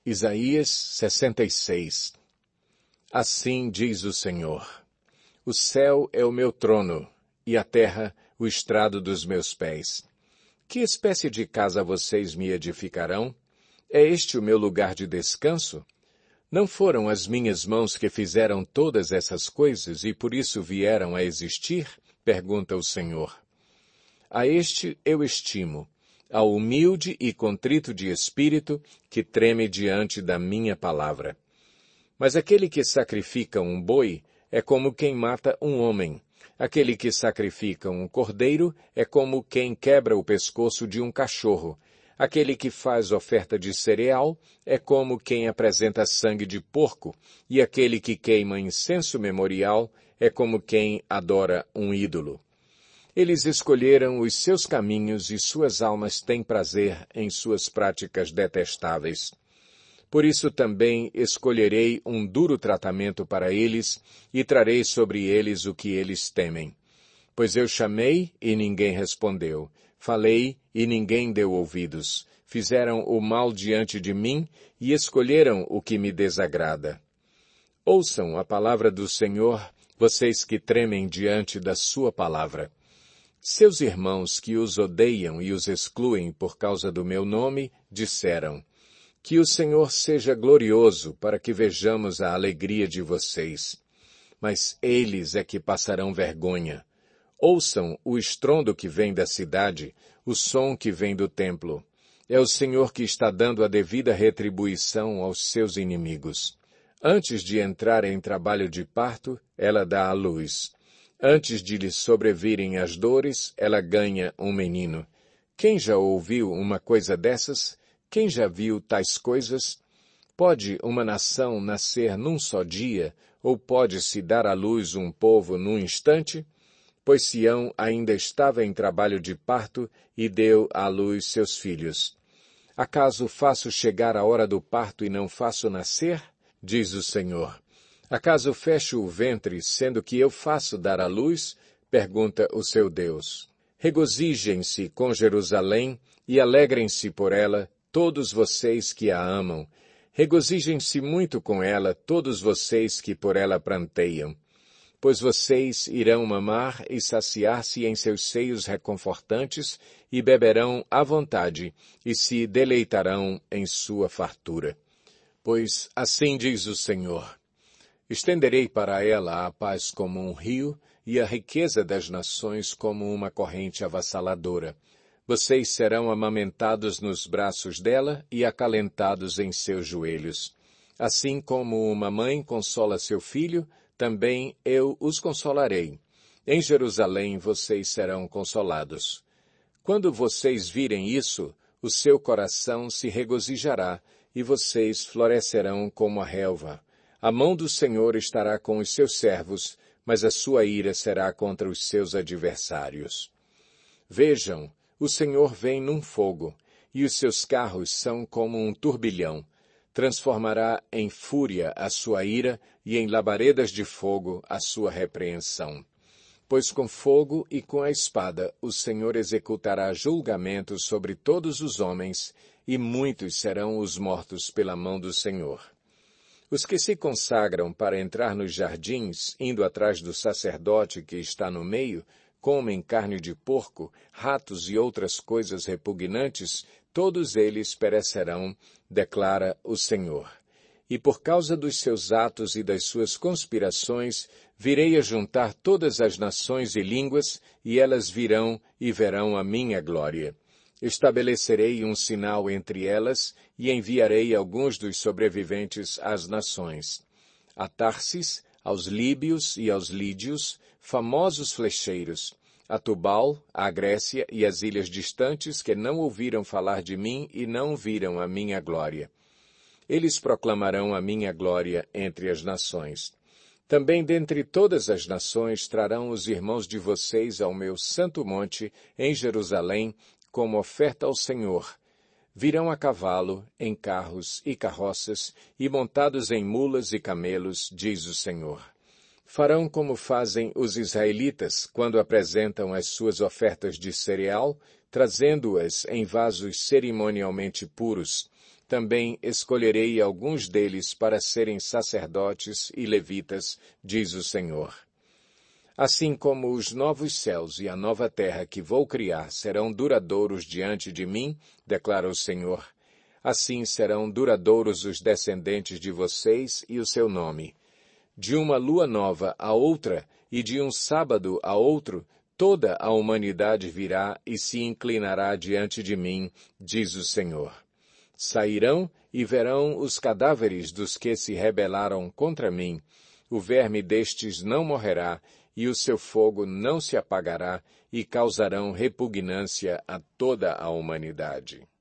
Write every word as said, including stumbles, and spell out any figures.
Isaías sessenta e seis. Assim diz o Senhor: o céu é o meu trono, e a terra o estrado dos meus pés. Que espécie de casa vocês me edificarão? É este o meu lugar de descanso? Não foram as minhas mãos que fizeram todas essas coisas e por isso vieram a existir? Pergunta o Senhor. A este eu estimo, ao humilde e contrito de espírito, que treme diante da minha palavra. Mas aquele que sacrifica um boi é como quem mata um homem. Aquele que sacrifica um cordeiro é como quem quebra o pescoço de um cachorro. Aquele que faz oferta de cereal é como quem apresenta sangue de porco. E aquele que queima incenso memorial é como quem adora um ídolo. Eles escolheram os seus caminhos e suas almas têm prazer em suas práticas detestáveis. Por isso também escolherei um duro tratamento para eles e trarei sobre eles o que eles temem. Pois eu chamei e ninguém respondeu, falei e ninguém deu ouvidos. Fizeram o mal diante de mim e escolheram o que me desagrada. Ouçam a palavra do Senhor, vocês que tremem diante da sua palavra. Seus irmãos que os odeiam e os excluem por causa do meu nome, disseram: que o Senhor seja glorioso para que vejamos a alegria de vocês. Mas eles é que passarão vergonha. Ouçam o estrondo que vem da cidade, o som que vem do templo. É o Senhor que está dando a devida retribuição aos seus inimigos. Antes de entrar em trabalho de parto, ela dá à luz. Antes de lhe sobrevirem as dores, ela ganha um menino. Quem já ouviu uma coisa dessas? Quem já viu tais coisas? Pode uma nação nascer num só dia, ou pode-se dar à luz um povo num instante? Pois Sião ainda estava em trabalho de parto e deu à luz seus filhos. Acaso faço chegar a hora do parto e não faço nascer? Diz o Senhor. Acaso fecho o ventre, sendo que eu faço dar à luz? Pergunta o seu Deus. Regozijem-se com Jerusalém e alegrem-se por ela, todos vocês que a amam. Regozijem-se muito com ela, todos vocês que por ela pranteiam. Pois vocês irão mamar e saciar-se em seus seios reconfortantes e beberão à vontade e se deleitarão em sua fartura. Pois assim diz o Senhor: estenderei para ela a paz como um rio e a riqueza das nações como uma corrente avassaladora. Vocês serão amamentados nos braços dela e acalentados em seus joelhos. Assim como uma mãe consola seu filho, também eu os consolarei. Em Jerusalém vocês serão consolados. Quando vocês virem isso, o seu coração se regozijará e vocês florescerão como a relva. A mão do Senhor estará com os seus servos, mas a sua ira será contra os seus adversários. Vejam, o Senhor vem num fogo, e os seus carros são como um turbilhão. Transformará em fúria a sua ira e em labaredas de fogo a sua repreensão. Pois com fogo e com a espada o Senhor executará julgamento sobre todos os homens, e muitos serão os mortos pela mão do Senhor. Os que se consagram para entrar nos jardins, indo atrás do sacerdote que está no meio, comem carne de porco, ratos e outras coisas repugnantes, todos eles perecerão, declara o Senhor. E por causa dos seus atos e das suas conspirações, virei a juntar todas as nações e línguas, e elas virão e verão a minha glória. Estabelecerei um sinal entre elas, e enviarei alguns dos sobreviventes às nações. A Tarsis, aos líbios e aos lídios, famosos flecheiros, a Tubal, a Grécia e as ilhas distantes que não ouviram falar de mim e não viram a minha glória. Eles proclamarão a minha glória entre as nações. Também dentre todas as nações trarão os irmãos de vocês ao meu santo monte, em Jerusalém, como oferta ao Senhor. Virão a cavalo, em carros e carroças, e montados em mulas e camelos, diz o Senhor. Farão como fazem os israelitas quando apresentam as suas ofertas de cereal, trazendo-as em vasos cerimonialmente puros. também escolherei alguns deles para serem sacerdotes e levitas, diz o Senhor. Assim como os novos céus e a nova terra que vou criar serão duradouros diante de mim, declara o Senhor, assim serão duradouros os descendentes de vocês e o seu nome. De uma lua nova a outra e de um sábado a outro, toda a humanidade virá e se inclinará diante de mim, diz o Senhor. Sairão e verão os cadáveres dos que se rebelaram contra mim. O verme destes não morrerá, e o seu fogo não se apagará, e causarão repugnância a toda a humanidade.